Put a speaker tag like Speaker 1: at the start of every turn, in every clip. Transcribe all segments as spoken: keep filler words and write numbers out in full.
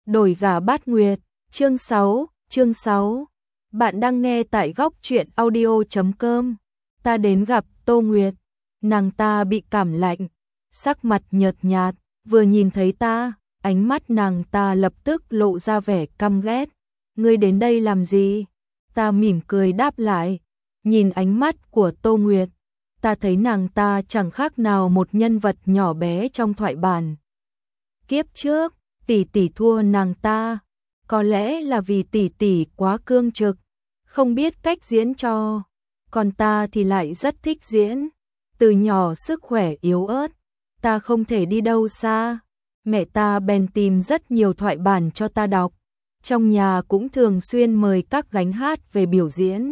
Speaker 1: Đổi gà bát nguyệt, chương sáu, chương sáu. Bạn đang nghe tại góc truyện audio chấm com. Ta đến gặp Tô Nguyệt, nàng ta bị cảm lạnh, sắc mặt nhợt nhạt, vừa nhìn thấy ta, ánh mắt nàng ta lập tức lộ ra vẻ căm ghét. Ngươi đến đây làm gì? Ta mỉm cười đáp lại, nhìn ánh mắt của Tô Nguyệt, ta thấy nàng ta chẳng khác nào một nhân vật nhỏ bé trong thoại bản. Kiếp trước, tỷ tỷ thua nàng ta, có lẽ là vì tỷ tỷ quá cương trực, không biết cách diễn cho, còn ta thì lại rất thích diễn. Từ nhỏ sức khỏe yếu ớt, ta không thể đi đâu xa, mẹ ta bèn tìm rất nhiều thoại bản cho ta đọc, trong nhà cũng thường xuyên mời các gánh hát về biểu diễn.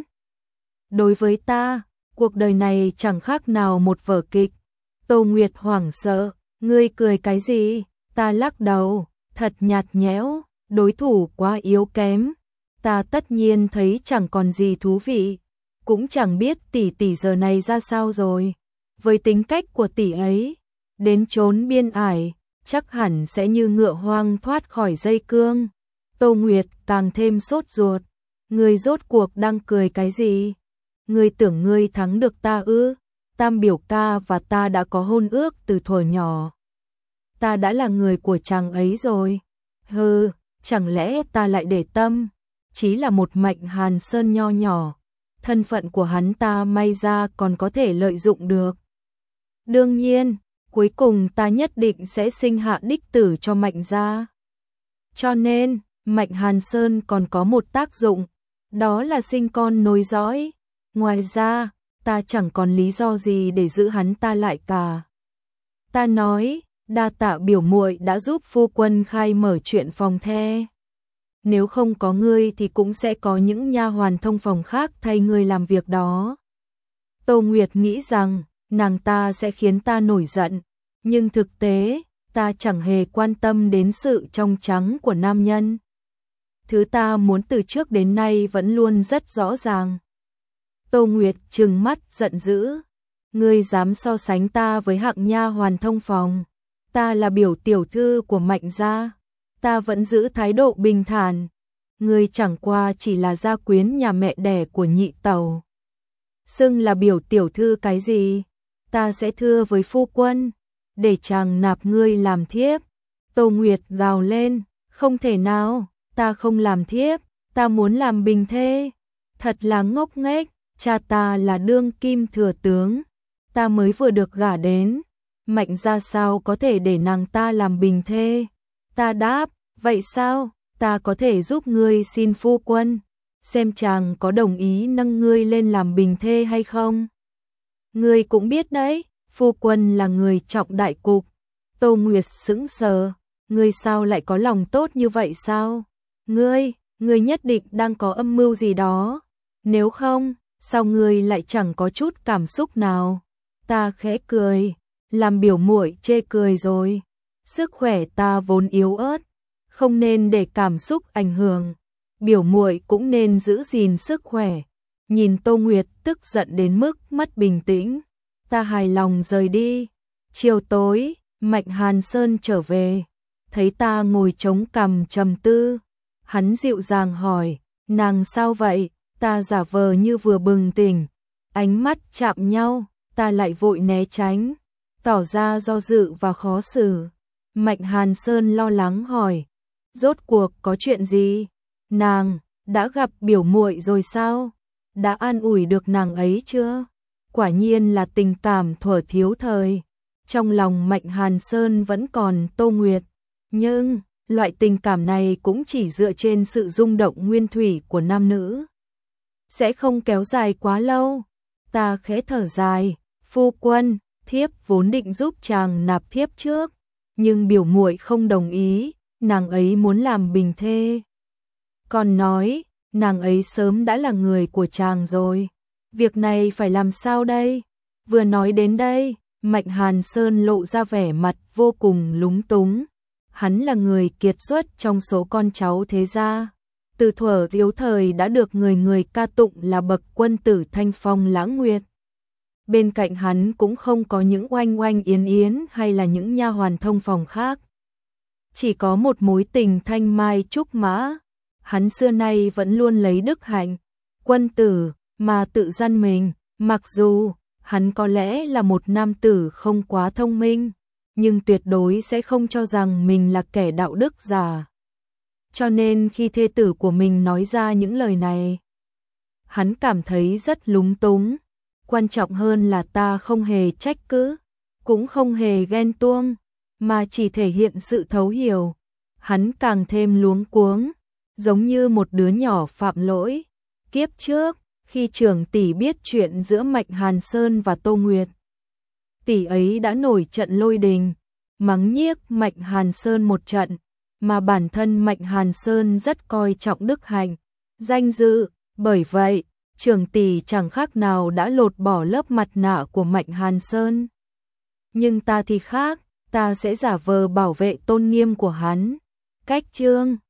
Speaker 1: Đối với ta, cuộc đời này chẳng khác nào một vở kịch. Tô Nguyệt hoảng sợ, ngươi cười cái gì? Ta lắc đầu, thật nhạt nhẽo, đối thủ quá yếu kém. Ta tất nhiên thấy chẳng còn gì thú vị, cũng chẳng biết tỷ tỷ giờ này ra sao rồi. Với tính cách của tỷ ấy, đến chốn biên ải, chắc hẳn sẽ như ngựa hoang thoát khỏi dây cương. Tô Nguyệt càng thêm sốt ruột, ngươi rốt cuộc đang cười cái gì? Ngươi tưởng ngươi thắng được ta ư? Tam biểu ca và ta đã có hôn ước từ thuở nhỏ. Ta đã là người của chàng ấy rồi. Hừ, chẳng lẽ ta lại để tâm? Chỉ là một Mạnh Hàn Sơn nho nhỏ, thân phận của hắn ta may ra còn có thể lợi dụng được. Đương nhiên, cuối cùng ta nhất định sẽ sinh hạ đích tử cho Mạnh gia. Cho nên, Mạnh Hàn Sơn còn có một tác dụng, đó là sinh con nối dõi. Ngoài ra, ta chẳng còn lý do gì để giữ hắn ta lại cả. Ta nói, đa tạ biểu muội đã giúp phu quân khai mở chuyện phòng the. Nếu không có ngươi thì cũng sẽ có những nha hoàn thông phòng khác thay ngươi làm việc đó. Tô Nguyệt nghĩ rằng nàng ta sẽ khiến ta nổi giận, nhưng thực tế, ta chẳng hề quan tâm đến sự trong trắng của nam nhân. Thứ ta muốn từ trước đến nay vẫn luôn rất rõ ràng. Tô Nguyệt trừng mắt giận dữ, ngươi dám so sánh ta với hạng nha hoàn thông phòng? Ta là biểu tiểu thư của Mạnh gia, ta vẫn giữ thái độ bình thản. Ngươi chẳng qua chỉ là gia quyến nhà mẹ đẻ của nhị tẩu. Xưng là biểu tiểu thư cái gì? Ta sẽ thưa với phu quân, để chàng nạp ngươi làm thiếp. Tô Nguyệt gào lên, không thể nào, ta không làm thiếp, ta muốn làm bình thê. Thật là ngốc nghếch, cha ta là đương kim thừa tướng, ta mới vừa được gả đến. Mạnh gia sao có thể để nàng ta làm bình thê? Ta đáp, vậy sao, ta có thể giúp ngươi xin phu quân, xem chàng có đồng ý nâng ngươi lên làm bình thê hay không? Ngươi cũng biết đấy, phu quân là người trọng đại cục. Tô Nguyệt sững sờ, ngươi sao lại có lòng tốt như vậy sao? Ngươi, ngươi nhất định đang có âm mưu gì đó. Nếu không, sao ngươi lại chẳng có chút cảm xúc nào? Ta khẽ cười, làm biểu muội chê cười rồi. Sức khỏe ta vốn yếu ớt, không nên để cảm xúc ảnh hưởng. Biểu muội cũng nên giữ gìn sức khỏe. Nhìn Tô Nguyệt tức giận đến mức mất bình tĩnh, ta hài lòng rời đi. Chiều tối, Mạnh Hàn Sơn trở về, thấy ta ngồi chống cằm trầm tư, hắn dịu dàng hỏi, nàng sao vậy? Ta giả vờ như vừa bừng tỉnh, ánh mắt chạm nhau, ta lại vội né tránh, tỏ ra do dự và khó xử. Mạnh Hàn Sơn lo lắng hỏi, rốt cuộc có chuyện gì? Nàng đã gặp biểu muội rồi sao? Đã an ủi được nàng ấy chưa? Quả nhiên là tình cảm thuở thiếu thời. Trong lòng Mạnh Hàn Sơn vẫn còn Tô Nguyệt, nhưng loại tình cảm này cũng chỉ dựa trên sự rung động nguyên thủy của nam nữ, sẽ không kéo dài quá lâu. Ta khẽ thở dài, phu quân, thiếp vốn định giúp chàng nạp thiếp trước, nhưng biểu muội không đồng ý, nàng ấy muốn làm bình thê. Còn nói, nàng ấy sớm đã là người của chàng rồi. Việc này phải làm sao đây? Vừa nói đến đây, Mạnh Hàn Sơn lộ ra vẻ mặt vô cùng lúng túng. Hắn là người kiệt xuất trong số con cháu thế gia, từ thuở yếu thời đã được người người ca tụng là bậc quân tử thanh phong lãng nguyệt. Bên cạnh hắn cũng không có những oanh oanh yến yến hay là những nha hoàn thông phòng khác. chỉ có một mối tình thanh mai trúc mã. Hắn xưa nay vẫn luôn lấy đức hạnh, quân tử mà tự răn mình, mặc dù hắn có lẽ là một nam tử không quá thông minh, nhưng tuyệt đối sẽ không cho rằng mình là kẻ đạo đức giả. Cho nên khi thê tử của mình nói ra những lời này, hắn cảm thấy rất lúng túng. Quan trọng hơn là ta không hề trách cứ, cũng không hề ghen tuông, mà chỉ thể hiện sự thấu hiểu. Hắn càng thêm luống cuống, giống như một đứa nhỏ phạm lỗi. Kiếp trước, khi trưởng tỷ biết chuyện giữa Mạnh Hàn Sơn và Tô Nguyệt, tỷ ấy đã nổi trận lôi đình, mắng nhiếc Mạnh Hàn Sơn một trận, mà bản thân Mạnh Hàn Sơn rất coi trọng đức hạnh, danh dự, bởi vậy, trưởng tỷ chẳng khác nào đã lột bỏ lớp mặt nạ của Mạnh Hàn Sơn. Nhưng ta thì khác, ta sẽ giả vờ bảo vệ tôn nghiêm của hắn. Cách chương